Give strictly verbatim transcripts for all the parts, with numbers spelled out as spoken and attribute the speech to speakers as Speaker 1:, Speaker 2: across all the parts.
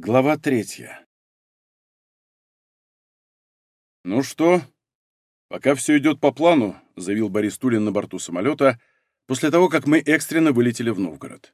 Speaker 1: Глава третья. «Ну что, пока все идет по плану», — заявил Борис Тулин на борту самолета, после того, как мы экстренно вылетели в Новгород.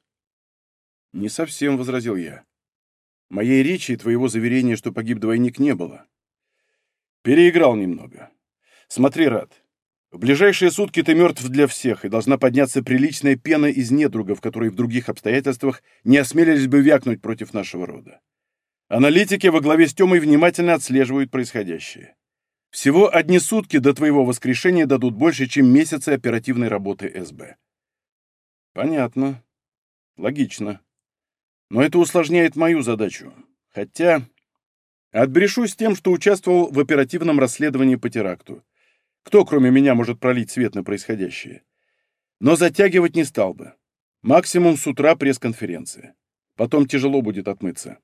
Speaker 1: «Не совсем», — возразил я. «Моей речи и твоего заверения, что погиб двойник, не было. Переиграл немного. Смотри, Рад, в ближайшие сутки ты мертв для всех, и должна подняться приличная пена из недругов, которые в других обстоятельствах не осмелились бы вякнуть против нашего рода. Аналитики во главе с Тёмой внимательно отслеживают происходящее. Всего одни сутки до твоего воскрешения дадут больше, чем месяцы оперативной работы эс бэ». «Понятно. Логично. Но это усложняет мою задачу. Хотя отбрешусь тем, что участвовал в оперативном расследовании по теракту. Кто, кроме меня, может пролить свет на происходящее? Но затягивать не стал бы. Максимум с утра пресс-конференция. Потом тяжело будет отмыться».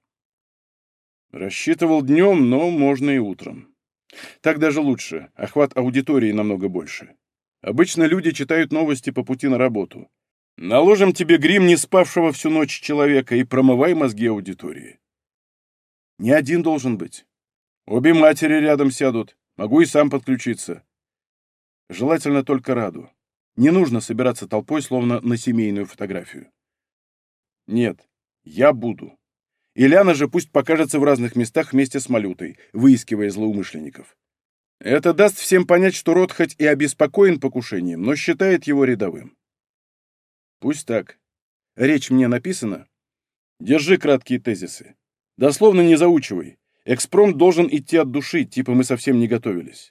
Speaker 1: «Рассчитывал днем, но можно и утром. Так даже лучше, охват аудитории намного больше. Обычно люди читают новости по пути на работу. Наложим тебе грим не спавшего всю ночь человека и промывай мозги аудитории». «Не один должен быть. Обе матери рядом сядут, могу и сам подключиться. Желательно только Раду. Не нужно собираться толпой, словно на семейную фотографию». «Нет, я буду. Ильяна же пусть покажется в разных местах вместе с Малютой, выискивая злоумышленников. Это даст всем понять, что род хоть и обеспокоен покушением, но считает его рядовым». «Пусть так. Речь мне написана? Держи краткие тезисы. Дословно не заучивай. Экспромт должен идти от души, типа мы совсем не готовились».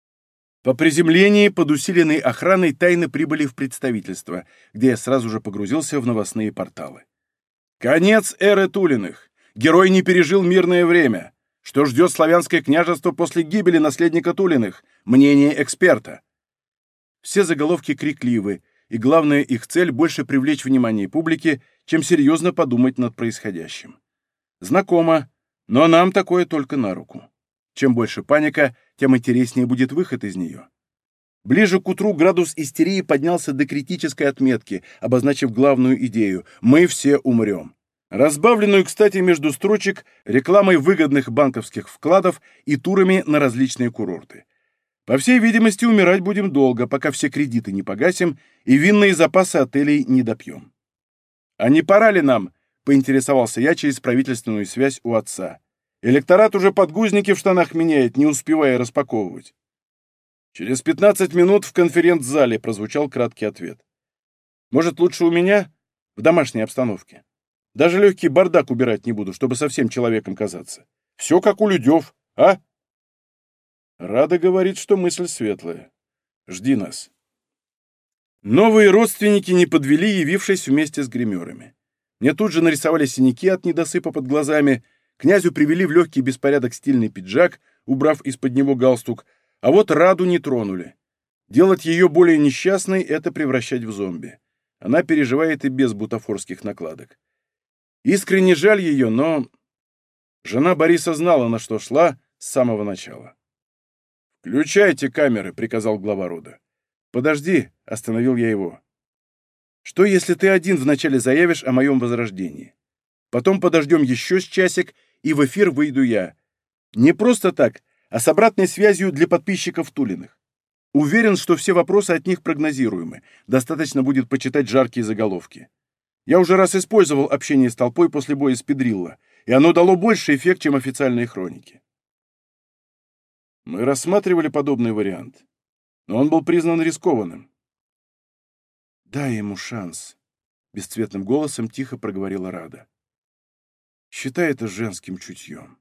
Speaker 1: По приземлении под усиленной охраной тайно прибыли в представительство, где я сразу же погрузился в новостные порталы. Конец эры Тулиных. Герой не пережил мирное время. Что ждет славянское княжество после гибели наследника Тулиных? Мнение эксперта. Все заголовки крикливы, и главная их цель — больше привлечь внимание публики, чем серьезно подумать над происходящим. Знакомо, но нам такое только на руку. Чем больше паника, тем интереснее будет выход из нее. Ближе к утру градус истерии поднялся до критической отметки, обозначив главную идею — мы все умрем. Разбавленную, кстати, между строчек рекламой выгодных банковских вкладов и турами на различные курорты. По всей видимости, умирать будем долго, пока все кредиты не погасим и винные запасы отелей не допьем. «А не пора ли нам?» — поинтересовался я через правительственную связь у отца. «Электорат уже подгузники в штанах меняет, не успевая распаковывать». «Через пятнадцать минут в конференц-зале», — прозвучал краткий ответ. «Может, лучше у меня? В домашней обстановке. Даже легкий бардак убирать не буду, чтобы совсем человеком казаться. Все как у людев, а?» Рада говорит, что мысль светлая. Жди нас. Новые родственники не подвели, явившись вместе с гримерами. Мне тут же нарисовали синяки от недосыпа под глазами, князю привели в легкий беспорядок стильный пиджак, убрав из-под него галстук, а вот Раду не тронули. Делать ее более несчастной — это превращать в зомби. Она переживает и без бутафорских накладок. Искренне жаль ее, но жена Бориса знала, на что шла с самого начала. «Включайте камеры», — приказал глава рода. «Подожди», — остановил я его. «Что, если ты один вначале заявишь о моем возрождении? Потом подождем еще с часик, и в эфир выйду я. Не просто так, а с обратной связью для подписчиков Тулиных. Уверен, что все вопросы от них прогнозируемы. Достаточно будет почитать жаркие заголовки. Я уже раз использовал общение с толпой после боя с Педрилло, и оно дало больше эффект, чем официальные хроники». Мы рассматривали подобный вариант, но он был признан рискованным. «Дай ему шанс», — бесцветным голосом тихо проговорила Рада. «Считай это женским чутьем».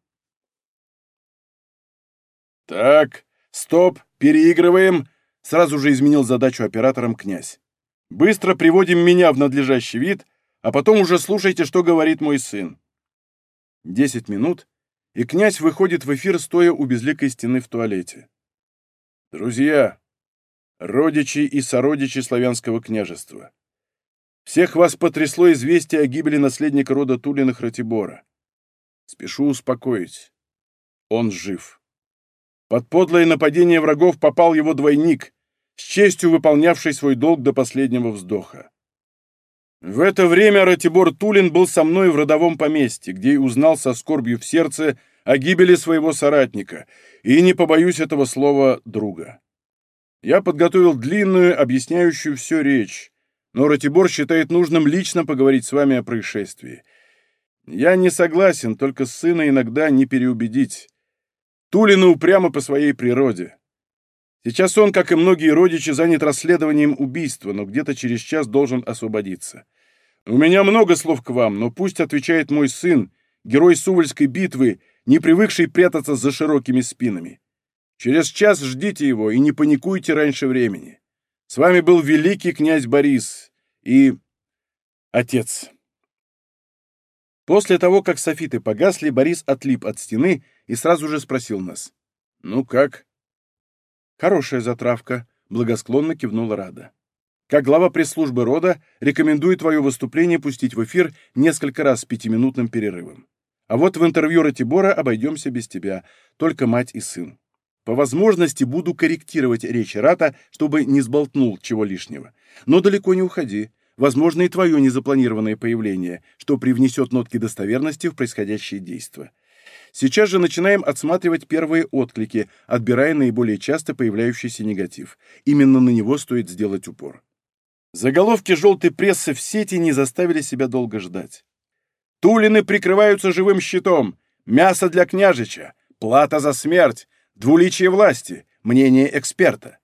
Speaker 1: «Так, стоп, переигрываем», — сразу же изменил задачу операторам князь. «Быстро приводим меня в надлежащий вид, а потом уже слушайте, что говорит мой сын». Десять минут, и князь выходит в эфир, стоя у безликой стены в туалете. «Друзья, родичи и сородичи славянского княжества, всех вас потрясло известие о гибели наследника рода Тулиных Ратибора. Спешу успокоить. Он жив. Под подлое нападение врагов попал его двойник, с честью выполнявший свой долг до последнего вздоха. В это время Ратибор Тулин был со мной в родовом поместье, где и узнал со скорбью в сердце о гибели своего соратника, и, не побоюсь этого слова, друга. Я подготовил длинную, объясняющую все речь, но Ратибор считает нужным лично поговорить с вами о происшествии. Я не согласен, только сына иногда не переубедить. Тулина упрямо по своей природе. Сейчас он, как и многие родичи, занят расследованием убийства, но где-то через час должен освободиться. У меня много слов к вам, но пусть отвечает мой сын, герой Сувальской битвы, не привыкший прятаться за широкими спинами. Через час ждите его и не паникуйте раньше времени. С вами был великий князь Борис и... отец». После того, как софиты погасли, Борис отлип от стены и сразу же спросил нас. «Ну как?» «Хорошая затравка», — благосклонно кивнула Рада. «Как глава пресс-службы рода, рекомендую твое выступление пустить в эфир несколько раз с пятиминутным перерывом. А вот в интервью Ратибора обойдемся без тебя, только мать и сын. По возможности буду корректировать речь Рата, чтобы не сболтнул чего лишнего. Но далеко не уходи. Возможно, и твое незапланированное появление, что привнесет нотки достоверности в происходящее действо. Сейчас же начинаем отсматривать первые отклики, отбирая наиболее часто появляющийся негатив. Именно на него стоит сделать упор. Заголовки желтой прессы в сети не заставили себя долго ждать. «Тулины прикрываются живым щитом! Мясо для княжича! Плата за смерть! Двуличие власти! Мнение эксперта!»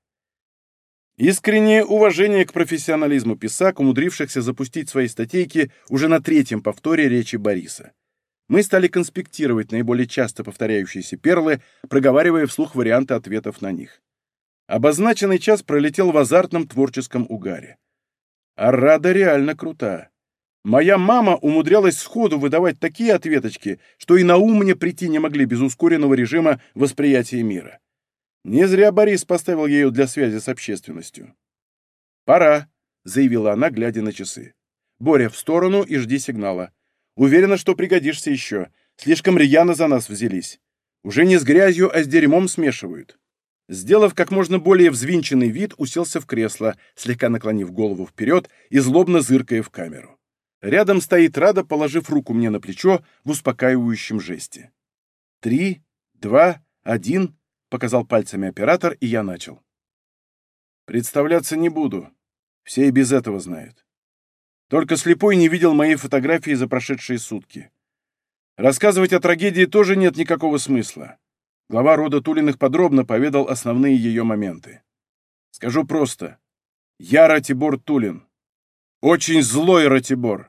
Speaker 1: Искреннее уважение к профессионализму писак, умудрившихся запустить свои статейки уже на третьем повторе речи Бориса. Мы стали конспектировать наиболее часто повторяющиеся перлы, проговаривая вслух варианты ответов на них. Обозначенный час пролетел в азартном творческом угаре. А Рада реально крута. Моя мама умудрялась сходу выдавать такие ответочки, что и на ум мне прийти не могли без ускоренного режима восприятия мира. Не зря Борис поставил ее для связи с общественностью. «Пора», — заявила она, глядя на часы. «Боря, в сторону и жди сигнала. Уверена, что пригодишься еще. Слишком рьяно за нас взялись. Уже не с грязью, а с дерьмом смешивают». Сделав как можно более взвинченный вид, уселся в кресло, слегка наклонив голову вперед и злобно зыркая в камеру. Рядом стоит Рада, положив руку мне на плечо в успокаивающем жесте. «Три, два, один», — показал пальцами оператор, и я начал. «Представляться не буду. Все и без этого знают. Только слепой не видел моей фотографии за прошедшие сутки. Рассказывать о трагедии тоже нет никакого смысла. Глава рода Тулиных подробно поведал основные ее моменты. Скажу просто. Я Ратибор Тулин. Очень злой Ратибор.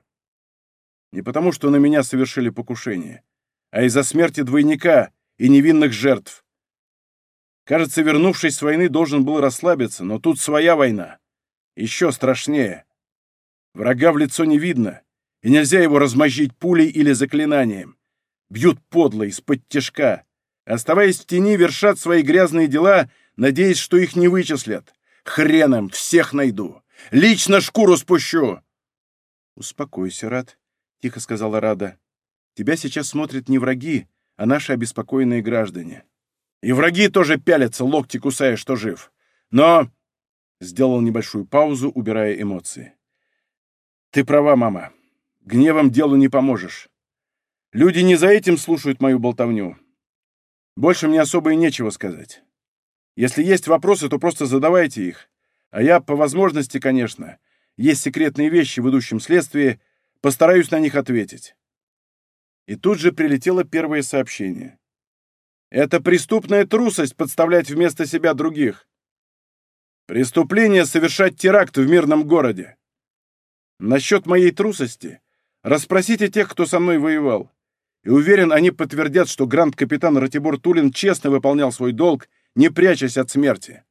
Speaker 1: Не потому, что на меня совершили покушение, а из-за смерти двойника и невинных жертв. Кажется, вернувшись с войны, должен был расслабиться, но тут своя война. Еще страшнее. Врага в лицо не видно, и нельзя его размозжить пулей или заклинанием. Бьют подло, из-под тишка. Оставаясь в тени, вершат свои грязные дела, надеясь, что их не вычислят. Хрен им, всех найду. Лично шкуру спущу. «Успокойся, Рад», — тихо сказала Рада. «Тебя сейчас смотрят не враги, а наши обеспокоенные граждане. И враги тоже пялятся, локти кусая, что жив. Но...» — сделал небольшую паузу, убирая эмоции. «Ты права, мама. Гневом делу не поможешь. Люди не за этим слушают мою болтовню. Больше мне особо и нечего сказать. Если есть вопросы, то просто задавайте их. А я, по возможности, конечно, есть секретные вещи в идущем следствии, постараюсь на них ответить». И тут же прилетело первое сообщение. «Это преступная трусость подставлять вместо себя других. Преступление — совершать теракт в мирном городе. Насчет моей трусости расспросите тех, кто со мной воевал. И уверен, они подтвердят, что гранд-капитан Ратибор Тулин честно выполнял свой долг, не прячась от смерти.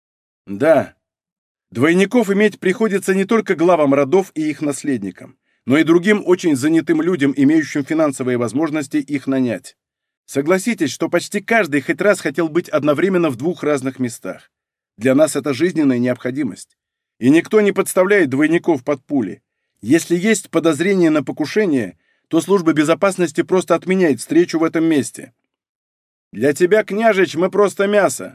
Speaker 1: Да, двойников иметь приходится не только главам родов и их наследникам, но и другим очень занятым людям, имеющим финансовые возможности их нанять. Согласитесь, что почти каждый хоть раз хотел быть одновременно в двух разных местах. Для нас это жизненная необходимость. И никто не подставляет двойников под пули. Если есть подозрение на покушение, то служба безопасности просто отменяет встречу в этом месте. Для тебя, княжич, мы просто мясо.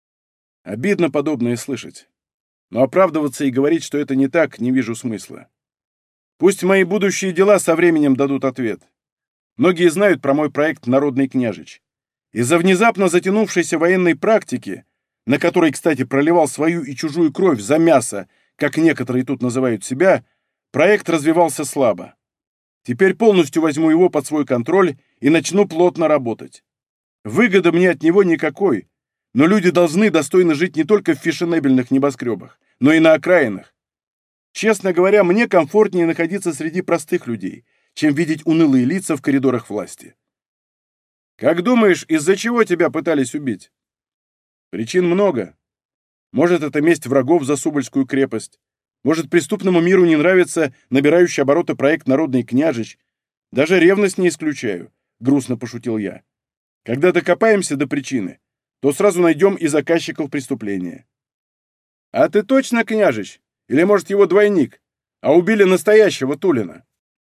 Speaker 1: Обидно подобное слышать. Но оправдываться и говорить, что это не так, не вижу смысла. Пусть мои будущие дела со временем дадут ответ. Многие знают про мой проект «Народный княжич». Из-за внезапно затянувшейся военной практики, на которой, кстати, проливал свою и чужую кровь за мясо, как некоторые тут называют себя, проект развивался слабо. Теперь полностью возьму его под свой контроль и начну плотно работать. Выгоды мне от него никакой, но люди должны достойно жить не только в фешенебельных небоскребах, но и на окраинах. Честно говоря, мне комфортнее находиться среди простых людей, чем видеть унылые лица в коридорах власти. Как думаешь, из-за чего тебя пытались убить? Причин много. Может, это месть врагов за Субальскую крепость. Может, преступному миру не нравится набирающий обороты проект «Народный княжич». Даже ревность не исключаю, — грустно пошутил я. Когда докопаемся до причины, то сразу найдем и заказчиков преступления. А ты точно княжич? Или, может, его двойник? А убили настоящего Тулина?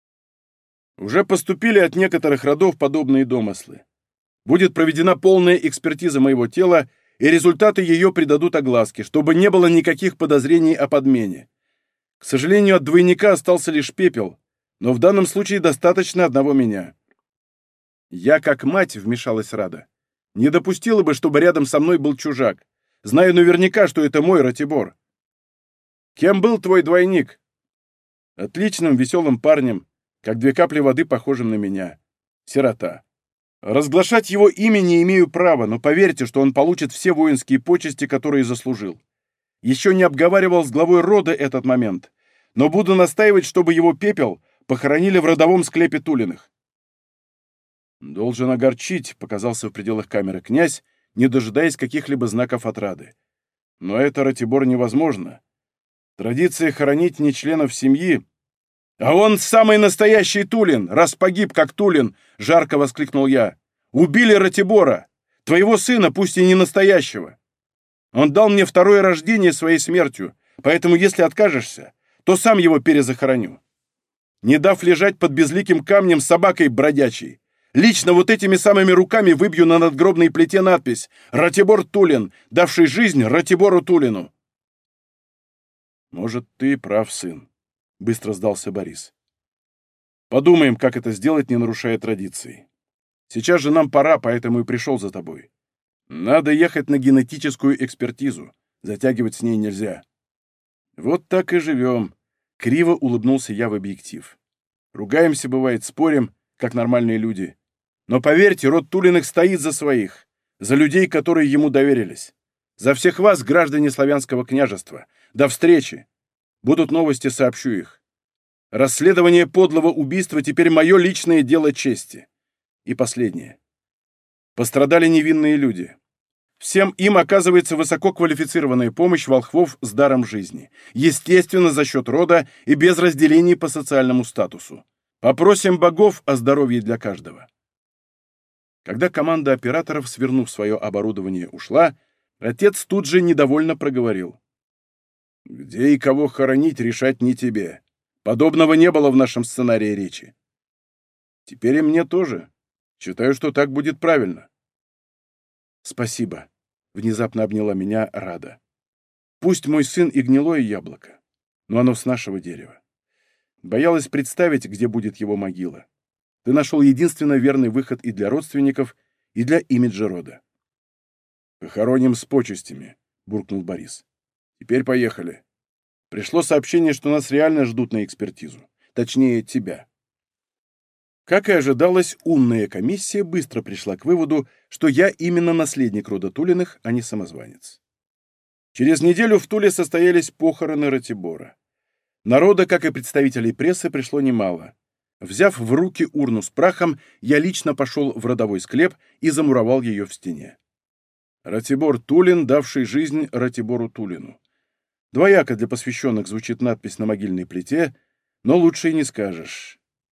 Speaker 1: Уже поступили от некоторых родов подобные домыслы. Будет проведена полная экспертиза моего тела, и результаты ее придадут огласке, чтобы не было никаких подозрений о подмене. К сожалению, от двойника остался лишь пепел, но в данном случае достаточно одного меня. Я, как мать, вмешалась Рада, не допустила бы, чтобы рядом со мной был чужак. Знаю наверняка, что это мой Ратибор. Кем был твой двойник? Отличным, веселым парнем, как две капли воды, похожим на меня. Сирота. Разглашать его имя не имею права, но поверьте, что он получит все воинские почести, которые заслужил. Еще не обговаривал с главой рода этот момент, но буду настаивать, чтобы его пепел похоронили в родовом склепе Тулиных. Должен огорчить, показался в пределах камеры князь, не дожидаясь каких-либо знаков отрады. Но это, Ратибор, невозможно. Традиция хоронить не членов семьи. А он самый настоящий Тулин, раз погиб как Тулин, жарко воскликнул я. Убили Ратибора, твоего сына, пусть и не настоящего. Он дал мне второе рождение своей смертью, поэтому если откажешься, то сам его перезахороню. Не дав лежать под безликим камнем собакой бродячей, лично вот этими самыми руками выбью на надгробной плите надпись «Ратибор Тулин, давший жизнь Ратибору Тулину». «Может, ты прав, сын», — быстро сдался Борис. «Подумаем, как это сделать, не нарушая традиции. Сейчас же нам пора, поэтому и пришел за тобой. Надо ехать на генетическую экспертизу. Затягивать с ней нельзя». «Вот так и живем», — криво улыбнулся я в объектив. «Ругаемся, бывает, спорим, как нормальные люди. Но поверьте, род Тулиных стоит за своих, за людей, которые ему доверились. За всех вас, граждане славянского княжества. До встречи. Будут новости, сообщу их. Расследование подлого убийства теперь мое личное дело чести. И последнее. Пострадали невинные люди. Всем им оказывается высококвалифицированная помощь волхвов с даром жизни. Естественно, за счет рода и без разделений по социальному статусу. Попросим богов о здоровье для каждого». Когда команда операторов, свернув свое оборудование, ушла, отец тут же недовольно проговорил. «Где и кого хоронить, решать не тебе. Подобного не было в нашем сценарии речи. Теперь и мне тоже. Считаю, что так будет правильно». «Спасибо», — внезапно обняла меня Рада. «Пусть мой сын и гнилое яблоко, но оно с нашего дерева. Боялась представить, где будет его могила. Ты нашел единственно верный выход и для родственников, и для имиджа рода». «Похороним с почестями», — буркнул Борис. «Теперь поехали. Пришло сообщение, что нас реально ждут на экспертизу. Точнее, тебя». Как и ожидалось, умная комиссия быстро пришла к выводу, что я именно наследник рода Тулиных, а не самозванец. Через неделю в Туле состоялись похороны Ратибора. Народа, как и представителей прессы, пришло немало. Взяв в руки урну с прахом, я лично пошел в родовой склеп и замуровал ее в стене. «Ратибор Тулин, давший жизнь Ратибору Тулину». Двояко для посвященных звучит надпись на могильной плите, но лучше и не скажешь.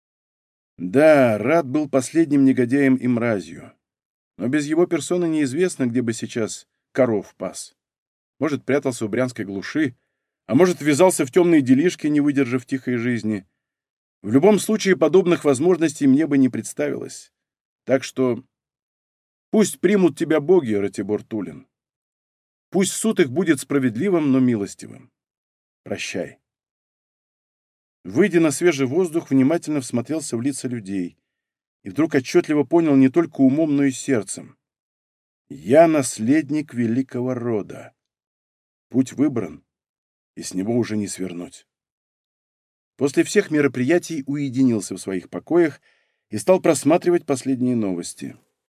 Speaker 1: Да, Рад был последним негодяем и мразью, но без его персоны неизвестно, где бы сейчас коров пас. Может, прятался в брянской глуши, а может, ввязался в темные делишки, не выдержав тихой жизни. В любом случае, подобных возможностей мне бы не представилось. Так что пусть примут тебя боги, Ратибор Тулин. Пусть суд их будет справедливым, но милостивым. Прощай. Выйдя на свежий воздух, внимательно всмотрелся в лица людей и вдруг отчетливо понял не только умом, но и сердцем. Я наследник великого рода. Путь выбран, и с него уже не свернуть. После всех мероприятий уединился в своих покоях и стал просматривать последние новости.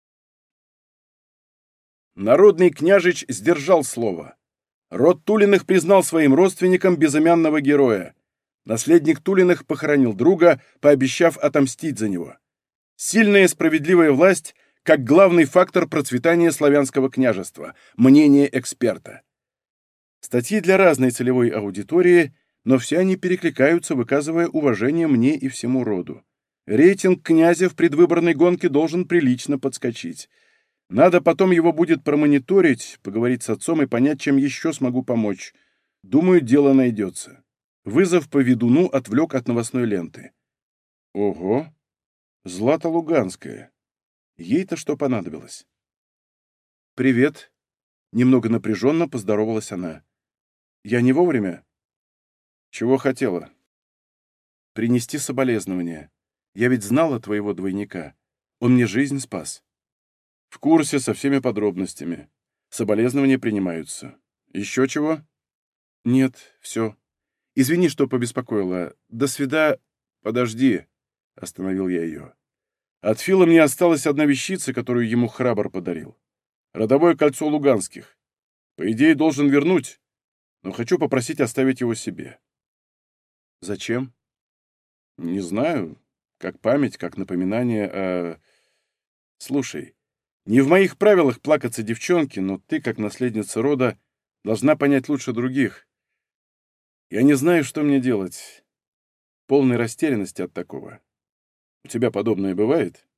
Speaker 1: Народный княжич сдержал слово. Род Тулиных признал своим родственником безымянного героя. Наследник Тулиных похоронил друга, пообещав отомстить за него. Сильная и справедливая власть как главный фактор процветания славянского княжества. Мнение эксперта. Статьи для разной целевой аудитории, но все они перекликаются, выказывая уважение мне и всему роду. Рейтинг князя в предвыборной гонке должен прилично подскочить. Надо потом его будет промониторить, поговорить с отцом и понять, чем еще смогу помочь. Думаю, дело найдется. Вызов по ведуну отвлек от новостной ленты. Ого! Злата Луганская. Ей-то что понадобилось? «Привет!» Немного напряженно поздоровалась она. «Я не вовремя?» «Чего хотела?» «Принести соболезнования. Я ведь знала твоего двойника. Он мне жизнь спас». «В курсе, со всеми подробностями. Соболезнования принимаются. Еще чего?» «Нет, все. Извини, что побеспокоила. До свида...» «Подожди», — остановил я ее. «От Фила мне осталась одна вещица, которую ему Храбр подарил. Родовое кольцо Луганских. По идее, должен вернуть, но хочу попросить оставить его себе». «Зачем?» «Не знаю. Как память, как напоминание о... Слушай, не в моих правилах плакаться девчонке, но ты, как наследница рода, должна понять лучше других. Я не знаю, что мне делать. Полной растерянности от такого. У тебя подобное бывает?»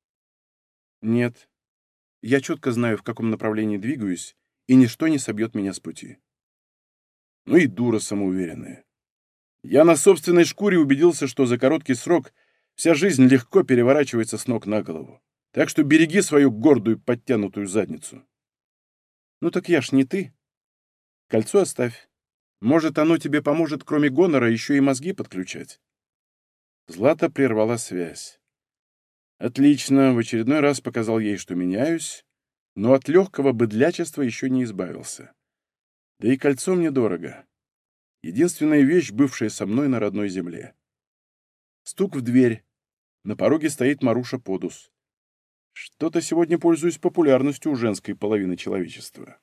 Speaker 1: «Нет. Я четко знаю, в каком направлении двигаюсь, и ничто не собьет меня с пути». «Ну и дура самоуверенная. Я на собственной шкуре убедился, что за короткий срок вся жизнь легко переворачивается с ног на голову. Так что береги свою гордую подтянутую задницу». «Ну так я ж не ты. Кольцо оставь. Может, оно тебе поможет, кроме гонора, еще и мозги подключать». Злата прервала связь. Отлично, в очередной раз показал ей, что меняюсь, но от легкого быдлячества еще не избавился. Да и кольцо мне дорого. Единственная вещь, бывшая со мной на родной земле. Стук в дверь. На пороге стоит Маруша Подус. Что-то сегодня пользуюсь популярностью у женской половины человечества.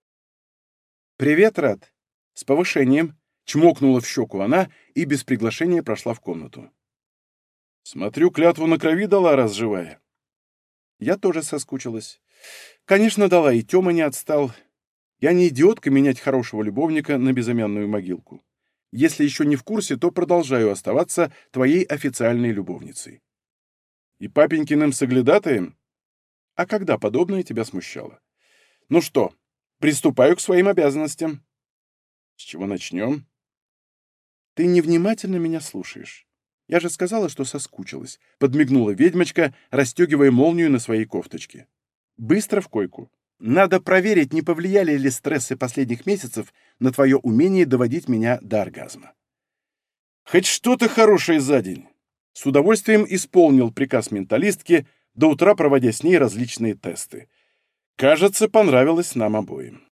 Speaker 1: «Привет, Рад! С повышением!» Чмокнула в щеку она и без приглашения прошла в комнату. «Смотрю, клятву на крови дала, раз живая». Я тоже соскучилась. Конечно, дала, и Тёма не отстал. Я не идиотка менять хорошего любовника на безымянную могилку. Если еще не в курсе, то продолжаю оставаться твоей официальной любовницей. И папенькиным соглядатаем? А когда подобное тебя смущало? Ну что, приступаю к своим обязанностям. С чего начнем? Ты невнимательно меня слушаешь. Я же сказала, что соскучилась. Подмигнула ведьмочка, расстегивая молнию на своей кофточке. Быстро в койку. Надо проверить, не повлияли ли стрессы последних месяцев на твое умение доводить меня до оргазма. Хоть что-то хорошее за день. С удовольствием исполнил приказ менталистки, до утра проводя с ней различные тесты. Кажется, понравилось нам обоим.